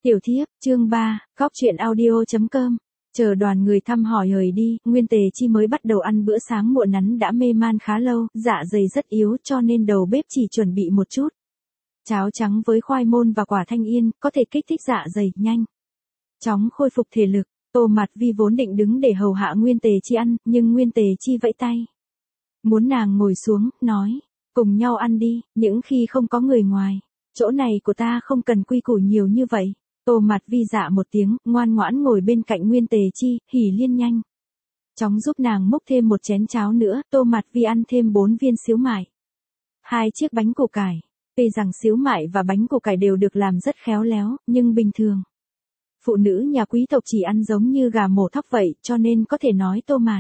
Tiểu thiếp, chương 3, góc chuyện audio.com. Chờ đoàn người thăm hỏi rời đi, Nguyên Tề Chi mới bắt đầu ăn bữa sáng muộn, hắn đã mê man khá lâu, dạ dày rất yếu cho nên đầu bếp chỉ chuẩn bị một chút cháo trắng với khoai môn và quả thanh yên, có thể kích thích dạ dày, nhanh chóng khôi phục thể lực. Tô Mạt Vi vốn định đứng để hầu hạ Nguyên Tề Chi ăn, nhưng Nguyên Tề Chi vẫy tay muốn nàng ngồi xuống, nói, cùng nhau ăn đi, những khi không có người ngoài, chỗ này của ta không cần quy củ nhiều như vậy. Tô Mạt Vi dạ một tiếng, ngoan ngoãn ngồi bên cạnh Nguyên Tề Chi, Hỉ Liên nhanh chóng giúp nàng múc thêm một chén cháo nữa. Tô Mạt Vi ăn thêm 4 viên xíu mại, 2 chiếc bánh củ cải. Tuy rằng xíu mại và bánh củ cải đều được làm rất khéo léo, nhưng bình thường phụ nữ nhà quý tộc chỉ ăn giống như gà mổ thóc vậy, cho nên có thể nói Tô Mạt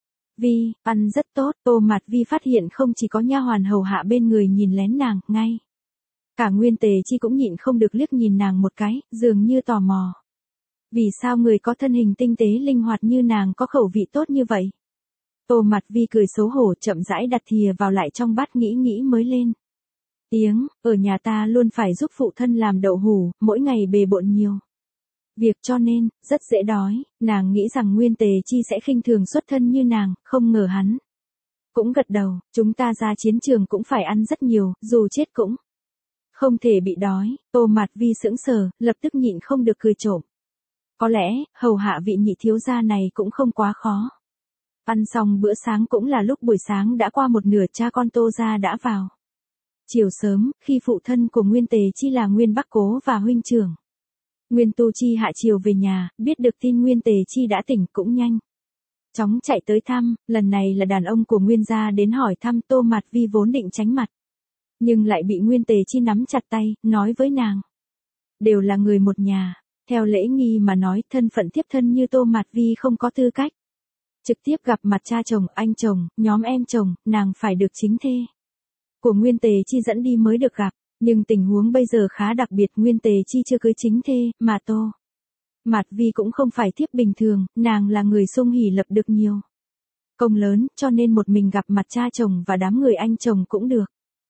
Vi ăn rất tốt. Tô Mạt Vi phát hiện không chỉ có nha hoàn hầu hạ bên người nhìn lén nàng, ngay cả Nguyên Tề Chi cũng nhịn không được liếc nhìn nàng một cái, dường như tò mò. Vì sao người có thân hình tinh tế linh hoạt như nàng có khẩu vị tốt như vậy? Tô Mạt Vi cười xấu hổ, chậm rãi đặt thìa vào lại trong bát, nghĩ mới lên tiếng, ở nhà ta luôn phải giúp phụ thân làm đậu hủ, mỗi ngày bề bộn nhiều việc cho nên, rất dễ đói. Nàng nghĩ rằng Nguyên Tề Chi sẽ khinh thường xuất thân như nàng, không ngờ hắn cũng gật đầu, chúng ta ra chiến trường cũng phải ăn rất nhiều, dù chết cũng không thể bị đói. Tô Mạt Vi sững sờ, lập tức nhịn không được cười trộm. Có lẽ, hầu hạ vị nhị thiếu gia này cũng không quá khó. Ăn xong bữa sáng cũng là lúc buổi sáng đã qua một nửa, cha con Tô gia đã vào. Chiều sớm, khi phụ thân của Nguyên Tề Chi là Nguyên Bắc Cố và huynh trưởng Nguyên Tu Chi hạ chiều về nhà, biết được tin Nguyên Tề Chi đã tỉnh cũng nhanh chóng chạy tới thăm. Lần này là đàn ông của Nguyên gia đến hỏi thăm. Tô Mạt Vi vốn định tránh mặt, nhưng lại bị Nguyên Tề Chi nắm chặt tay, nói với nàng, đều là người một nhà, theo lễ nghi mà nói, thân phận thiếp thân như Tô Mạt Vi không có tư cách trực tiếp gặp mặt cha chồng, anh chồng, nhóm em chồng, nàng phải được chính thê của Nguyên Tề Chi dẫn đi mới được gặp. Nhưng tình huống bây giờ khá đặc biệt, Nguyên Tề Chi chưa cưới chính thê, mà Tô Mạt Vi cũng không phải thiếp bình thường, nàng là người sung hỉ lập được nhiều công lớn, cho nên một mình gặp mặt cha chồng và đám người anh chồng cũng được.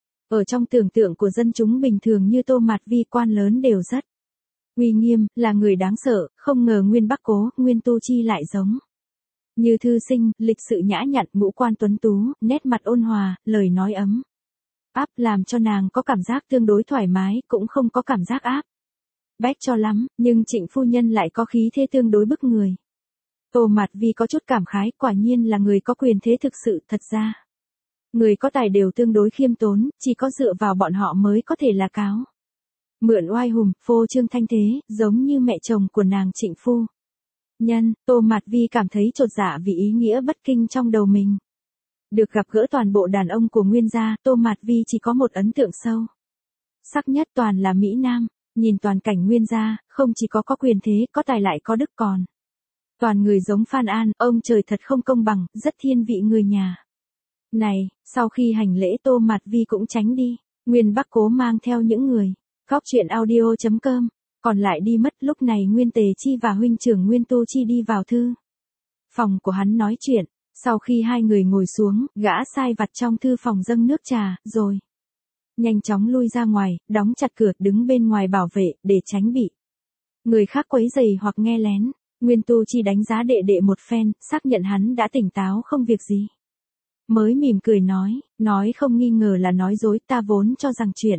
Ở trong tưởng tượng của dân chúng bình thường như Tô Mạt Vi, quan lớn đều rất uy nghiêm, là người đáng sợ, không ngờ Nguyên Bắc Cố, Nguyên Tu Chi lại giống như thư sinh, lịch sự nhã nhặn, ngũ quan tuấn tú, nét mặt ôn hòa, lời nói ấm áp, làm cho nàng có cảm giác tương đối thoải mái, cũng không có cảm giác áp bách cho lắm, nhưng Trịnh phu nhân lại có khí thế tương đối bức người. Tô Mạt Vi có chút cảm khái, quả nhiên là người có quyền thế thực sự. Thật ra người có tài đều tương đối khiêm tốn, chỉ có dựa vào bọn họ mới có thể là cáo mượn oai hùng, phô trương thanh thế, giống như mẹ chồng của nàng Trịnh phu nhân. Tô Mạt Vi cảm thấy chột dạ vì ý nghĩa bất kinh trong đầu mình. Được gặp gỡ toàn bộ đàn ông của Nguyên gia, Tô Mạt Vi chỉ có một ấn tượng sâu sắc nhất, toàn là Mỹ Nam. Nhìn toàn cảnh Nguyên gia, không chỉ có quyền thế, có tài lại có đức, còn toàn người giống Phan An, ông trời thật không công bằng, rất thiên vị người nhà này. Sau khi hành lễ, Tô Mạt Vi cũng tránh đi. Nguyên Bắc Cố mang theo những người góc chuyện audio.com còn lại đi mất. Lúc này Nguyên Tề Chi và huynh trưởng Nguyên Tu Chi đi vào thư phòng của hắn nói chuyện. Sau khi hai người ngồi xuống, gã sai vặt trong thư phòng dâng nước trà, rồi nhanh chóng lui ra ngoài, đóng chặt cửa, đứng bên ngoài bảo vệ, để tránh bị người khác quấy rầy hoặc nghe lén. Nguyên Tu Chi đánh giá đệ đệ một phen, xác nhận hắn đã tỉnh táo không việc gì, mới mỉm cười nói không nghi ngờ là nói dối, ta vốn cho rằng chuyện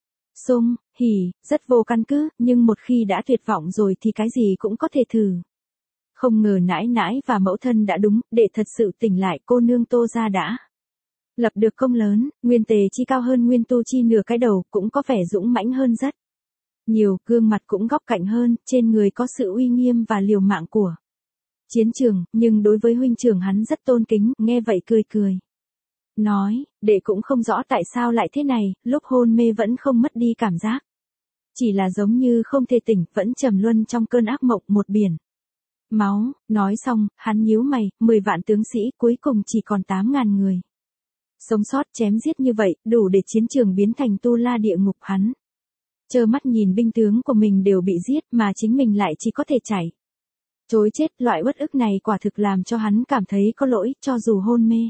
sung hỉ rất vô căn cứ, nhưng một khi đã tuyệt vọng rồi thì cái gì cũng có thể thử. Không ngờ nãi nãi và mẫu thân đã đúng, đệ thật sự tỉnh lại. Cô nương Tô gia đã lập được công lớn. Nguyên Tề Chi cao hơn Nguyên Tu Chi nửa cái đầu, cũng có vẻ dũng mãnh hơn rất nhiều, gương mặt cũng góc cạnh hơn, trên người có sự uy nghiêm và liều mạng của chiến trường, nhưng đối với huynh trưởng hắn rất tôn kính. Nghe vậy cười nói, đệ cũng không rõ tại sao lại thế này, lúc hôn mê vẫn không mất đi cảm giác, chỉ là giống như không thể tỉnh, vẫn trầm luân trong cơn ác mộng một biển máu. Nói xong, hắn nhíu mày, 10 vạn tướng sĩ, cuối cùng chỉ còn 8.000 người sống sót. Chém giết như vậy, đủ để chiến trường biến thành tu la địa ngục. Hắn trơ mắt nhìn binh tướng của mình đều bị giết, mà chính mình lại chỉ có thể chạy trối chết. Loại uất ức này quả thực làm cho hắn cảm thấy có lỗi, cho dù hôn mê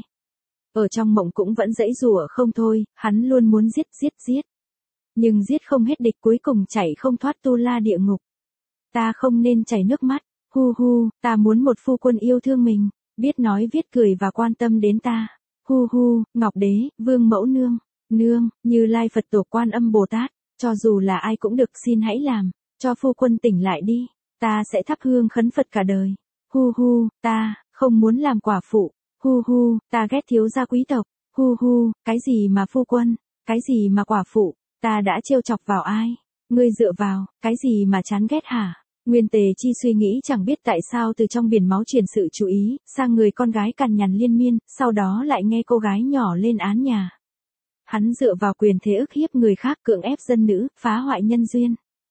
ở trong mộng cũng vẫn giãy giụa không thôi. Hắn luôn muốn giết, nhưng giết không hết địch, cuối cùng chạy không thoát tu la địa ngục. ta không nên chảy nước mắt, hu hu, ta muốn một phu quân yêu thương mình, biết nói viết cười và quan tâm đến ta. Hu hu, Ngọc Đế, Vương Mẫu Nương, Nương, Như Lai Phật Tổ Quan Âm Bồ Tát, cho dù là ai cũng được xin hãy làm, cho phu quân tỉnh lại đi, ta sẽ thắp hương khấn Phật cả đời. Hu hu, ta, không muốn làm quả phụ, hu hu, ta ghét thiếu gia quý tộc, hu hu, cái gì mà phu quân, cái gì mà quả phụ, ta đã trêu chọc vào ai, ngươi dựa vào, cái gì mà chán ghét hả? Nguyên Tề Chi suy nghĩ chẳng biết tại sao từ trong biển máu chuyển sự chú ý, sang người con gái cằn nhằn liên miên, sau đó lại nghe cô gái nhỏ lên án nhà. Hắn dựa vào quyền thế ức hiếp người khác cưỡng ép dân nữ, phá hoại nhân duyên.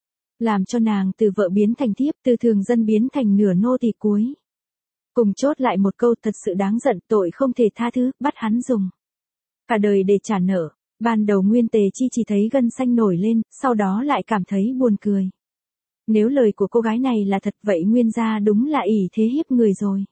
Làm cho nàng từ vợ biến thành thiếp, từ thường dân biến thành nửa nô tỳ cuối. Cùng chốt lại một câu thật sự đáng giận, tội không thể tha thứ, bắt hắn dùng cả đời để trả nợ. Ban đầu Nguyên Tề Chi chỉ thấy gân xanh nổi lên, sau đó lại cảm thấy buồn cười. Nếu lời của cô gái này là thật vậy Nguyên gia đúng là ỷ thế hiếp người rồi.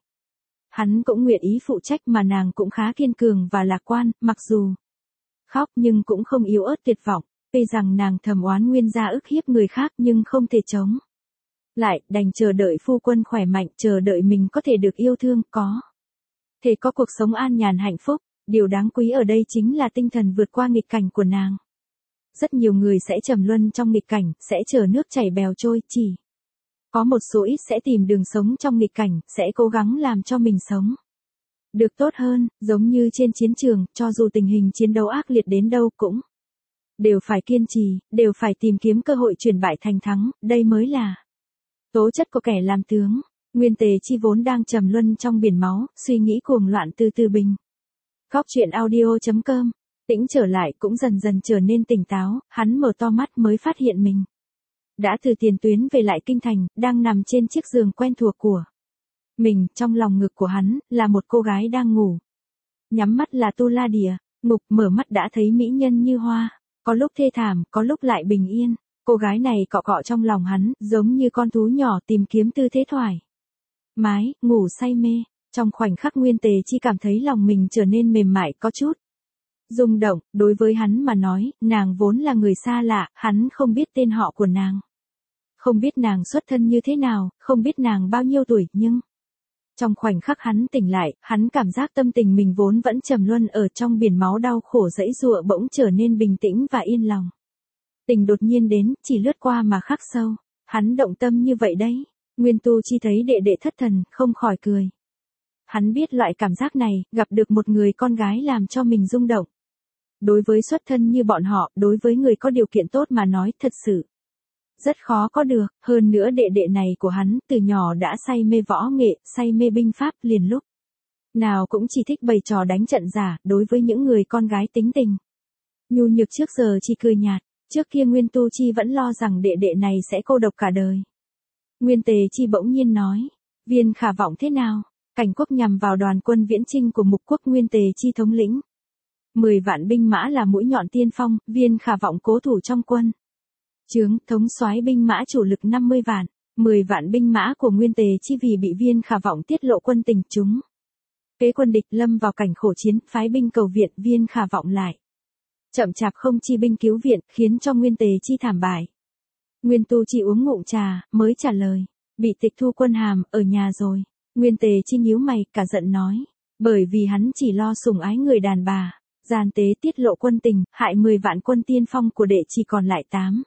Hắn cũng nguyện ý phụ trách mà nàng cũng khá kiên cường và lạc quan, mặc dù khóc nhưng cũng không yếu ớt tuyệt vọng, tuy rằng nàng thầm oán Nguyên gia ức hiếp người khác nhưng không thể chống lại, đành chờ đợi phu quân khỏe mạnh, chờ đợi mình có thể được yêu thương, có thể có cuộc sống an nhàn hạnh phúc. Điều đáng quý ở đây chính là tinh thần vượt qua nghịch cảnh của nàng. Rất nhiều người sẽ trầm luân trong nghịch cảnh, sẽ chờ nước chảy bèo trôi, chỉ có một số ít sẽ tìm đường sống trong nghịch cảnh, sẽ cố gắng làm cho mình sống được tốt hơn, giống như trên chiến trường, cho dù tình hình chiến đấu ác liệt đến đâu cũng đều phải kiên trì, đều phải tìm kiếm cơ hội chuyển bại thành thắng, đây mới là tố chất của kẻ làm tướng. Nguyên Tề Chi vốn đang trầm luân trong biển máu, suy nghĩ cuồng loạn từ từ bình. Góc chuyện audio.com, tĩnh trở lại cũng dần dần trở nên tỉnh táo, hắn mở to mắt mới phát hiện mình đã từ tiền tuyến về lại kinh thành, đang nằm trên chiếc giường quen thuộc của mình, trong lòng ngực của hắn, là một cô gái đang ngủ. Nhắm mắt là Tu La Địa, Ngục, mở mắt đã thấy mỹ nhân như hoa, có lúc thê thảm, có lúc lại bình yên. Cô gái này cọ cọ trong lòng hắn, giống như con thú nhỏ tìm kiếm tư thế thoải mái, ngủ say mê. Trong khoảnh khắc Nguyên Tề Chi cảm thấy lòng mình trở nên mềm mại có chút rung động, đối với hắn mà nói, nàng vốn là người xa lạ, hắn không biết tên họ của nàng. Không biết nàng xuất thân như thế nào, không biết nàng bao nhiêu tuổi, nhưng trong khoảnh khắc hắn tỉnh lại, hắn cảm giác tâm tình mình vốn vẫn trầm luân ở trong biển máu đau khổ dẫy dụa bỗng trở nên bình tĩnh và yên lòng. Tình đột nhiên đến, chỉ lướt qua mà khắc sâu. Hắn động tâm như vậy đấy. Nguyên Tu Chi thấy đệ đệ thất thần, không khỏi cười. Hắn biết loại cảm giác này, gặp được một người con gái làm cho mình rung động. Đối với xuất thân như bọn họ, đối với người có điều kiện tốt mà nói thật sự rất khó có được. Hơn nữa đệ đệ này của hắn, từ nhỏ đã say mê võ nghệ, say mê binh pháp, liền lúc nào cũng chỉ thích bày trò đánh trận giả, đối với những người con gái tính tình nhu nhược trước giờ chỉ cười nhạt. Trước kia Nguyên Tu Chi vẫn lo rằng đệ đệ này sẽ cô độc cả đời. Nguyên Tề Chi bỗng nhiên nói, Viên Khả Vọng thế nào? Cảnh Quốc nhằm vào đoàn quân viễn chinh của Mục Quốc. Nguyên Tề Chi thống lĩnh 10 vạn binh mã là mũi nhọn tiên phong, Viên Khả Vọng cố thủ trong quân trướng, thống soái binh mã chủ lực 50 vạn, 10 vạn binh mã của Nguyên Tề Chi vì bị Viên Khả Vọng tiết lộ quân tình chúng kế quân địch lâm vào cảnh khổ chiến, phái binh cầu viện. Viên Khả Vọng lại chậm chạp không chi binh cứu viện, khiến cho Nguyên Tề Chi thảm bại. Nguyên Tu Chi uống ngụm trà, mới trả lời, bị tịch thu quân hàm, ở nhà rồi. Nguyên Tề Chi nhíu mày, cả giận nói, bởi vì hắn chỉ lo sủng ái người đàn bà, gian tế tiết lộ quân tình, hại 10 vạn quân tiên phong của đệ chỉ còn lại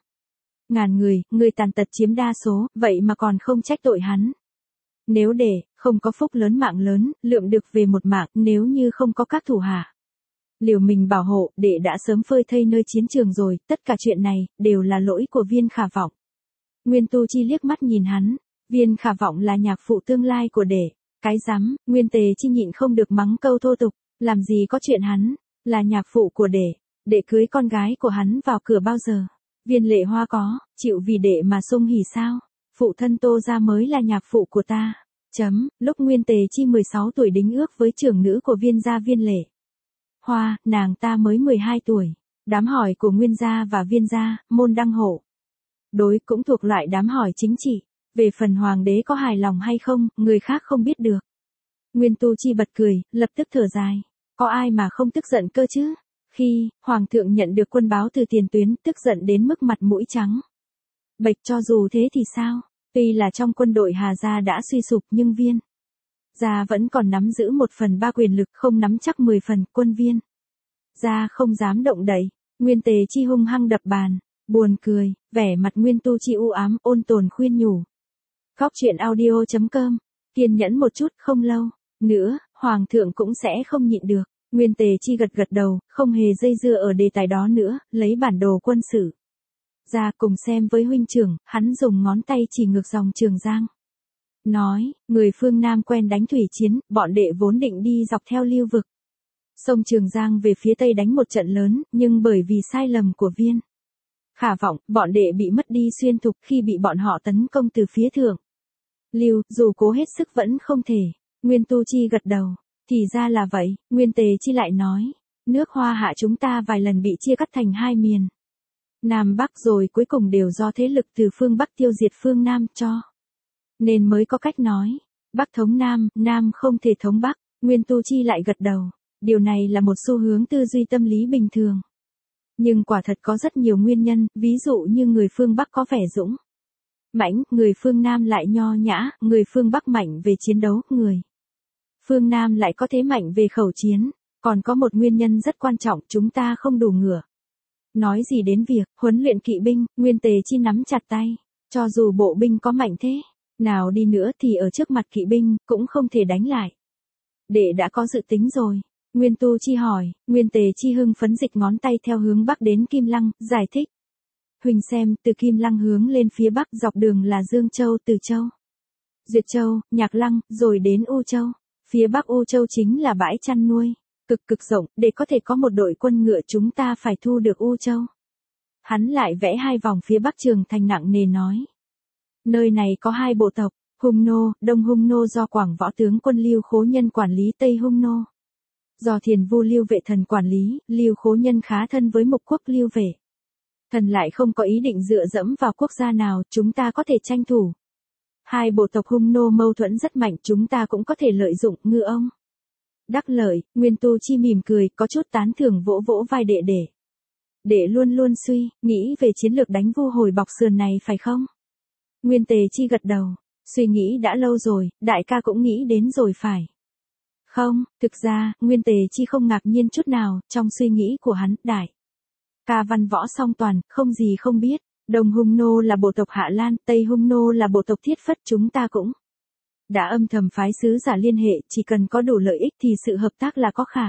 8.000 người tàn tật chiếm đa số, vậy mà còn không trách tội hắn. Nếu đệ không có phúc lớn mạng lớn, lượm được về một mạng, nếu như không có các thủ hạ liều mình bảo hộ, đệ đã sớm phơi thây nơi chiến trường rồi, tất cả chuyện này, đều là lỗi của Viên Khả Vọng. Nguyên Tu Chi liếc mắt nhìn hắn, Viên Khả Vọng là nhạc phụ tương lai của đệ, cái rắm. Nguyên Tề Chi nhịn không được mắng câu thô tục, làm gì có chuyện hắn là nhạc phụ của đệ cưới con gái của hắn vào cửa bao giờ? Viên Lệ Hoa có chịu vì đệ mà sung hỉ sao? Phụ thân Tô gia mới là nhạc phụ của ta. Lúc Nguyên Tề Chi 16 tuổi đính ước với trưởng nữ của Viên gia Viên Lệ Hoa, nàng ta mới 12 tuổi. Đám hỏi của Nguyên gia và Viên gia, môn đăng hộ đối cũng thuộc loại đám hỏi chính trị. Về phần hoàng đế có hài lòng hay không, người khác không biết được. Nguyên Tu Chi bật cười, lập tức thở dài. Có ai mà không tức giận cơ chứ? Khi hoàng thượng nhận được quân báo từ tiền tuyến, tức giận đến mức mặt mũi trắng bệch, cho dù thế thì sao? Tuy là trong quân đội Hà gia đã suy sụp nhưng Viên gia vẫn còn nắm giữ 1/3 quyền lực, không nắm chắc 10 phần. Quân Viên gia không dám động đậy. Nguyên Tề Chi hung hăng đập bàn, buồn cười, vẻ mặt Nguyên Tu Chi u ám, ôn tồn khuyên nhủ. Góc truyện audio.com, kiên nhẫn một chút, không lâu nữa, Hoàng thượng cũng sẽ không nhịn được. Nguyên Tề Chi gật gật đầu, không hề dây dưa ở đề tài đó nữa, lấy bản đồ quân sự ra cùng xem với huynh trưởng. Hắn dùng ngón tay chỉ ngược dòng Trường Giang, nói, người phương Nam quen đánh thủy chiến, bọn đệ vốn định đi dọc theo lưu vực sông Trường Giang về phía Tây đánh một trận lớn, nhưng bởi vì sai lầm của Viên Khả Vọng, bọn đệ bị mất đi xuyên thục khi bị bọn họ tấn công từ phía thượng lưu, dù cố hết sức vẫn không thể. Nguyên Tu Chi gật đầu, thì ra là vậy. Nguyên Tề Chi lại nói, nước Hoa Hạ chúng ta vài lần bị chia cắt thành hai miền Nam Bắc, rồi cuối cùng đều do thế lực từ phương Bắc tiêu diệt phương Nam cho nên mới có cách nói Bắc thống Nam, Nam không thể thống Bắc. Nguyên Tu Chi lại gật đầu, điều này là một xu hướng tư duy tâm lý bình thường, nhưng quả thật có rất nhiều nguyên nhân, ví dụ như người phương Bắc có vẻ dũng mãnh, người phương Nam lại nho nhã. Người phương Bắc mạnh về chiến đấu, người phương Nam lại có thế mạnh về khẩu chiến. Còn có một nguyên nhân rất quan trọng, chúng ta không đủ ngựa. Nói gì đến việc huấn luyện kỵ binh. Nguyên Tề Chi nắm chặt tay, cho dù bộ binh có mạnh thế nào đi nữa thì ở trước mặt kỵ binh cũng không thể đánh lại. Đệ đã có dự tính rồi. Nguyên Tu Chi hỏi. Nguyên Tề Chi hưng phấn dịch ngón tay theo hướng Bắc đến Kim Lăng, giải thích. Huỳnh xem, từ Kim Lăng hướng lên phía Bắc dọc đường là Dương Châu, Từ Châu, Duyệt Châu, Nhạc Lăng, rồi đến U Châu. Phía Bắc U Châu chính là bãi chăn nuôi cực rộng, để có thể có một đội quân ngựa chúng ta phải thu được U Châu. Hắn lại vẽ hai vòng phía Bắc Trường Thành nặng nề nói. Nơi này có hai bộ tộc, Hung Nô, Đông Hung Nô do Quảng Võ tướng quân Lưu Khố Nhân quản lý, Tây Hung Nô do Thiền Vu Lưu Vệ Thần quản lý. Lưu Khố Nhân khá thân với Mục Quốc Lưu Vệ Thần, lại không có ý định dựa dẫm vào quốc gia nào, chúng ta có thể tranh thủ. Hai bộ tộc Hung Nô mâu thuẫn rất mạnh, chúng ta cũng có thể lợi dụng. Ngư ông đắc lợi. Nguyên Tu Chi mỉm cười, có chút tán thưởng, vỗ vỗ vai đệ đệ. Đệ luôn luôn suy nghĩ về chiến lược đánh Vu Hồi Bọc Sườn này phải không? Nguyên Tề Chi gật đầu, suy nghĩ đã lâu rồi, đại ca cũng nghĩ đến rồi phải không? Thực ra, Nguyên Tề Chi không ngạc nhiên chút nào, trong suy nghĩ của hắn, đại ca văn võ song toàn, không gì không biết. Đông Hung Nô là bộ tộc Hạ Lan, Tây Hung Nô là bộ tộc Thiết Phất, chúng ta cũng đã âm thầm phái sứ giả liên hệ, chỉ cần có đủ lợi ích thì sự hợp tác là có khả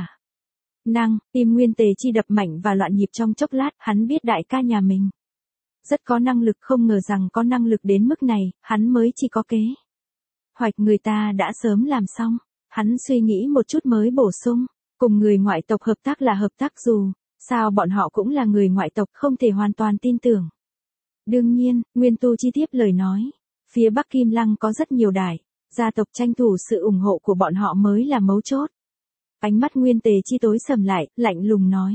năng. Tim Nguyên Tề Chi đập mạnh và loạn nhịp trong chốc lát, hắn biết đại ca nhà mình rất có năng lực, không ngờ rằng có năng lực đến mức này, hắn mới chỉ có kế hoạch người ta đã sớm làm xong. Hắn suy nghĩ một chút mới bổ sung, cùng người ngoại tộc hợp tác là hợp tác, dù sao bọn họ cũng là người ngoại tộc, không thể hoàn toàn tin tưởng. Đương nhiên, Nguyên Tu Chi tiếp lời nói, phía Bắc Kim Lăng có rất nhiều đại gia tộc, tranh thủ sự ủng hộ của bọn họ mới là mấu chốt. Ánh mắt Nguyên Tề Chi tối sầm lại, lạnh lùng nói.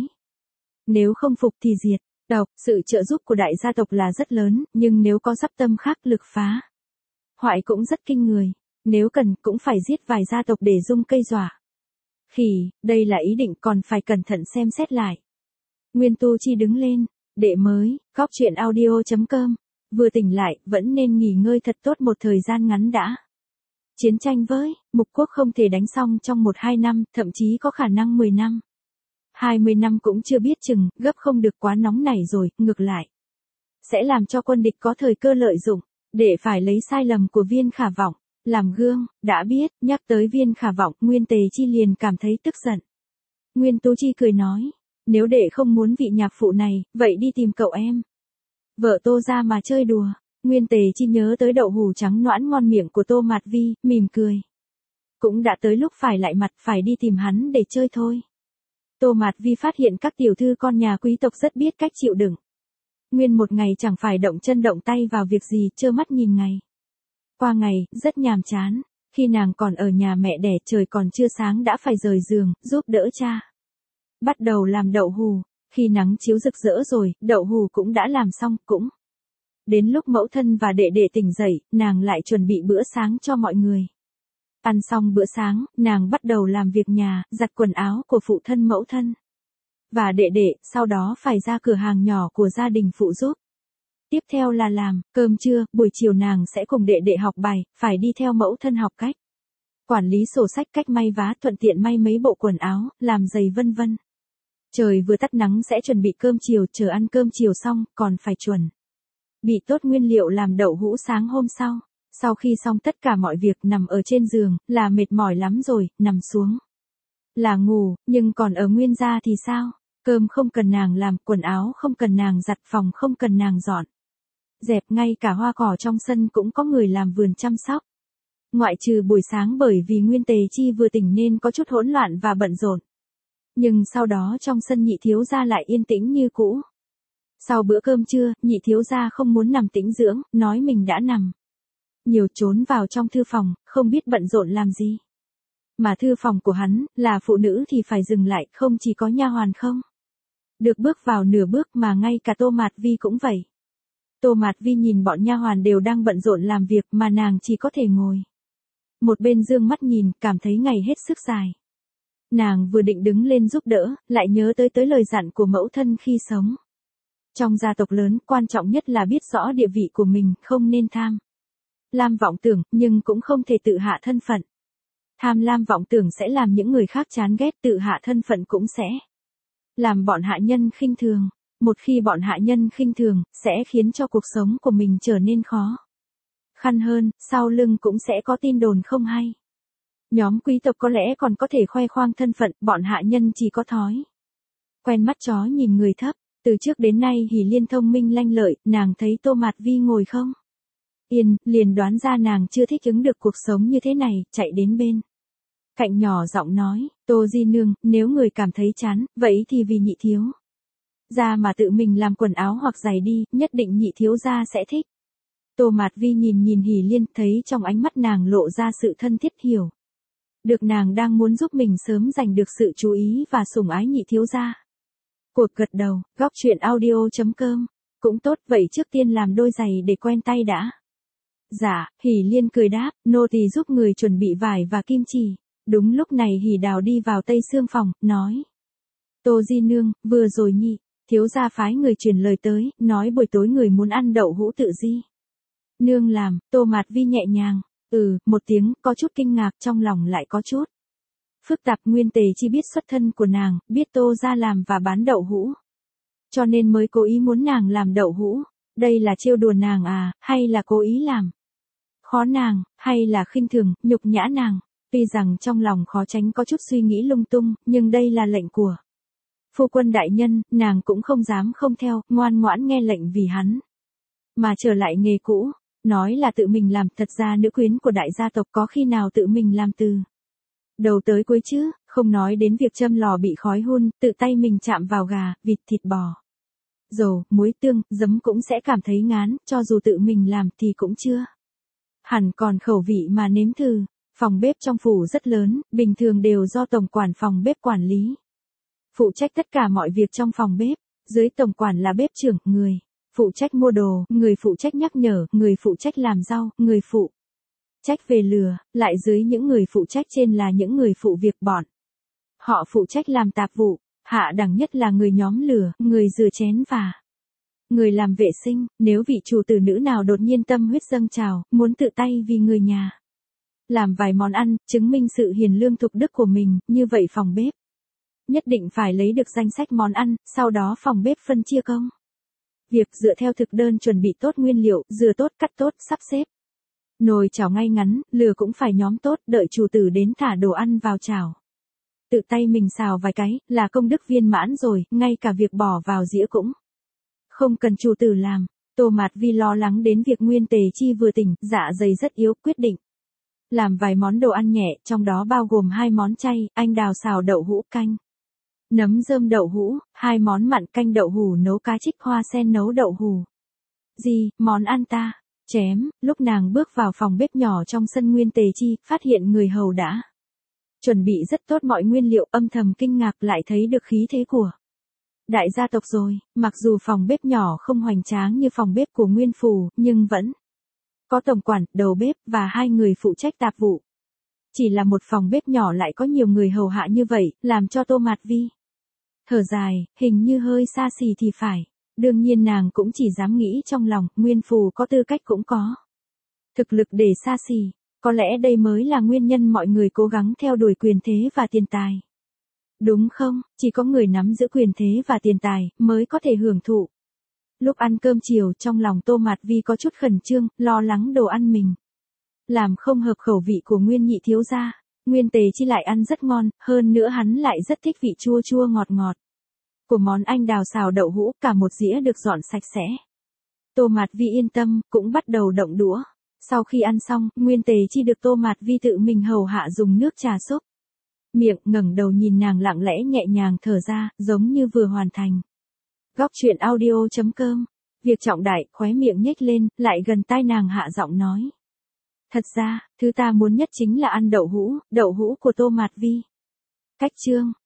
Nếu không phục thì diệt tộc. Sự trợ giúp của đại gia tộc là rất lớn, nhưng nếu có dắp tâm khác, lực phá hoại cũng rất kinh người. Nếu cần, cũng phải giết vài gia tộc để dung cây dọa khỉ. Đây là ý định, còn phải cẩn thận xem xét lại. Nguyên Tu Chi đứng lên. Đệ mới, góc truyện audio.com. Vừa tỉnh lại, vẫn nên nghỉ ngơi thật tốt một thời gian ngắn đã. Chiến tranh với Mục Quốc không thể đánh xong trong 1-2 năm, thậm chí có khả năng 10 năm. 20 năm cũng chưa biết chừng, gấp không được quá nóng nảy rồi, ngược lại sẽ làm cho quân địch có thời cơ lợi dụng, để phải lấy sai lầm của Viên Khả Vọng làm gương. Đã biết, nhắc tới Viên Khả Vọng, Nguyên Tề Chi liền cảm thấy tức giận. Nguyên Tu Chi cười nói, nếu đệ không muốn vị nhạc phụ này, vậy đi tìm cậu em vợ Tô ra mà chơi đùa. Nguyên Tề Chi nhớ tới đậu hủ trắng noãn ngon miệng của Tô Mạt Vi, mỉm cười. Cũng đã tới lúc phải lại mặt, phải đi tìm hắn để chơi thôi. Tô Mạt Vi phát hiện các tiểu thư con nhà quý tộc rất biết cách chịu đựng. Nguyên một ngày chẳng phải động chân động tay vào việc gì, trơ mắt nhìn ngày qua ngày, rất nhàm chán. Khi nàng còn ở nhà mẹ đẻ, trời còn chưa sáng đã phải rời giường, giúp đỡ cha bắt đầu làm đậu hù. Khi nắng chiếu rực rỡ rồi, đậu hù cũng đã làm xong, cũng đến lúc mẫu thân và đệ đệ tỉnh dậy, nàng lại chuẩn bị bữa sáng cho mọi người. Ăn xong bữa sáng, nàng bắt đầu làm việc nhà, giặt quần áo của phụ thân, mẫu thân và đệ đệ, sau đó phải ra cửa hàng nhỏ của gia đình phụ giúp. Tiếp theo là làm cơm trưa, buổi chiều nàng sẽ cùng đệ đệ học bài, phải đi theo mẫu thân học cách quản lý sổ sách, cách may vá, thuận tiện may mấy bộ quần áo, làm giày vân vân. Trời vừa tắt nắng sẽ chuẩn bị cơm chiều, chờ ăn cơm chiều xong, còn phải chuẩn bị tốt nguyên liệu làm đậu hũ sáng hôm sau. Sau khi xong tất cả mọi việc, nằm ở trên giường, là mệt mỏi lắm rồi, nằm xuống là ngủ, nhưng còn ở Nguyên gia thì sao? Cơm không cần nàng làm, quần áo không cần nàng giặt, phòng không cần nàng dọn dẹp, ngay cả hoa cỏ trong sân cũng có người làm vườn chăm sóc. Ngoại trừ buổi sáng bởi vì Nguyên Tề Chi vừa tỉnh nên có chút hỗn loạn và bận rộn. Nhưng sau đó trong sân nhị thiếu gia lại yên tĩnh như cũ. Sau bữa cơm trưa, nhị thiếu gia không muốn nằm tĩnh dưỡng, nói mình đã nằm nhiều, trốn vào trong thư phòng, không biết bận rộn làm gì. Mà thư phòng của hắn, là phụ nữ thì phải dừng lại, không chỉ có nha hoàn không được bước vào nửa bước mà ngay cả Tô Mạt Vi cũng vậy. Tô Mạt Vi nhìn bọn nha hoàn đều đang bận rộn làm việc mà nàng chỉ có thể ngồi một bên dương mắt nhìn, cảm thấy ngày hết sức dài. Nàng vừa định đứng lên giúp đỡ, lại nhớ tới lời dặn của mẫu thân khi sống trong gia tộc lớn, quan trọng nhất là biết rõ địa vị của mình, không nên tham lam vọng tưởng, nhưng cũng không thể tự hạ thân phận. Tham lam vọng tưởng sẽ làm những người khác chán ghét, tự hạ thân phận cũng sẽ làm bọn hạ nhân khinh thường. Một khi bọn hạ nhân khinh thường, sẽ khiến cho cuộc sống của mình trở nên khó khăn hơn, sau lưng cũng sẽ có tin đồn không hay. Nhóm quý tộc có lẽ còn có thể khoe khoang thân phận, bọn hạ nhân chỉ có thói quen mắt chó nhìn người thấp. Từ trước đến nay Hỷ Liên thông minh lanh lợi, nàng thấy Tô Mạt Vi ngồi không yên, liền đoán ra nàng chưa thích ứng được cuộc sống như thế này, chạy đến bên cạnh nhỏ giọng nói, Tô Di Nương, nếu người cảm thấy chán, vậy thì vì nhị thiếu gia mà tự mình làm quần áo hoặc giày đi, nhất định nhị thiếu gia sẽ thích. Tô Mạt Vi nhìn Hỷ Liên, thấy trong ánh mắt nàng lộ ra sự thân thiết, hiểu được nàng đang muốn giúp mình sớm giành được sự chú ý và sủng ái nhị thiếu gia. Cuộc gật đầu, góc truyện audio.com. Cũng tốt, vậy trước tiên làm đôi giày để quen tay đã. Dạ, Hỷ Liên cười đáp, nô tỳ giúp người chuẩn bị vải và kim chỉ. Đúng lúc này Hỷ Đào đi vào Tây Sương phòng, nói. Tô Di Nương, vừa rồi nhị thiếu gia phái người truyền lời tới, nói buổi tối người muốn ăn đậu hũ tự Di Nương làm. Tô Mạt Vi nhẹ nhàng, một tiếng, có chút kinh ngạc, trong lòng lại có chút phức tạp. Nguyên Tề Chi biết xuất thân của nàng, biết Tô gia làm và bán đậu hũ, cho nên mới cố ý muốn nàng làm đậu hũ. Đây là trêu đùa nàng à, hay là cố ý làm khó nàng, hay là khinh thường, nhục nhã nàng? Tuy rằng trong lòng khó tránh có chút suy nghĩ lung tung, nhưng đây là lệnh của phu quân đại nhân, nàng cũng không dám không theo, ngoan ngoãn nghe lệnh vì hắn mà trở lại nghề cũ. Nói là tự mình làm, thật ra nữ quyến của đại gia tộc có khi nào tự mình làm từ đầu tới cuối chứ, không nói đến việc châm lò bị khói hun, tự tay mình chạm vào gà, vịt, thịt bò, dầu, muối, tương, giấm cũng sẽ cảm thấy ngán, cho dù tự mình làm thì cũng chưa hẳn còn khẩu vị mà nếm thử. Phòng bếp trong phủ rất lớn, bình thường đều do tổng quản phòng bếp quản lý, phụ trách tất cả mọi việc trong phòng bếp. Dưới tổng quản là bếp trưởng, người phụ trách mua đồ, người phụ trách nhắc nhở, người phụ trách làm rau, người phụ trách về lửa, lại dưới những người phụ trách trên là những người phụ việc, bọn họ phụ trách làm tạp vụ. Hạ đẳng nhất là người nhóm lửa, người rửa chén và người làm vệ sinh. Nếu vị chủ tử nữ nào đột nhiên tâm huyết dâng trào, muốn tự tay vì người nhà làm vài món ăn, chứng minh sự hiền lương thục đức của mình, như vậy phòng bếp nhất định phải lấy được danh sách món ăn, sau đó phòng bếp phân chia công việc dựa theo thực đơn, chuẩn bị tốt nguyên liệu, rửa tốt, cắt tốt, sắp xếp nồi chảo ngay ngắn, lửa cũng phải nhóm tốt, đợi chủ tử đến thả đồ ăn vào chảo. Tự tay mình xào vài cái, là công đức viên mãn rồi, ngay cả việc bỏ vào dĩa cũng không cần chủ tử làm. Tô Mạt Vi lo lắng đến việc Nguyên Tề Chi vừa tỉnh, dạ dày rất yếu, quyết định làm vài món đồ ăn nhẹ, trong đó bao gồm 2 món chay, anh đào xào đậu hũ canh nấm rơm đậu hũ, 2 món mặn, canh đậu hũ nấu cá trích, hoa sen nấu đậu hũ. Món ăn ta chém. Lúc nàng bước vào phòng bếp nhỏ trong sân Nguyên Tề Chi, phát hiện người hầu đã chuẩn bị rất tốt mọi nguyên liệu, âm thầm kinh ngạc, lại thấy được khí thế của đại gia tộc rồi. Mặc dù phòng bếp nhỏ không hoành tráng như phòng bếp của Nguyên phủ, nhưng vẫn có tổng quản, đầu bếp và 2 người phụ trách tạp vụ. Chỉ là một phòng bếp nhỏ lại có nhiều người hầu hạ như vậy, làm cho Tô Mạt Vi thở dài, hình như hơi xa xỉ thì phải. Đương nhiên nàng cũng chỉ dám nghĩ trong lòng, Nguyên Phù có tư cách cũng có. Thực lực để xa xỉ, có lẽ đây mới là nguyên nhân mọi người cố gắng theo đuổi quyền thế và tiền tài. Đúng không, chỉ có người nắm giữ quyền thế và tiền tài mới có thể hưởng thụ. Lúc ăn cơm chiều trong lòng Tô Mạt Vi có chút khẩn trương, lo lắng đồ ăn mình làm không hợp khẩu vị của Nguyên nhị thiếu gia. Nguyên Tề Chi lại ăn rất ngon, hơn nữa hắn lại rất thích vị chua chua ngọt ngọt của món anh đào xào đậu hũ, cả một dĩa được dọn sạch sẽ. Tô Mạt Vi yên tâm, cũng bắt đầu động đũa. Sau khi ăn xong, Nguyên Tề Chi được Tô Mạt Vi tự mình hầu hạ dùng nước trà xúc miệng, ngẩng đầu nhìn nàng lặng lẽ nhẹ nhàng thở ra, giống như vừa hoàn thành. Góc truyện audio.com. Việc trọng đại, khóe miệng nhếch lên, lại gần tai nàng hạ giọng nói. Thật ra, thứ ta muốn nhất chính là ăn đậu hũ của Tô Mạt Vi. Cách chương.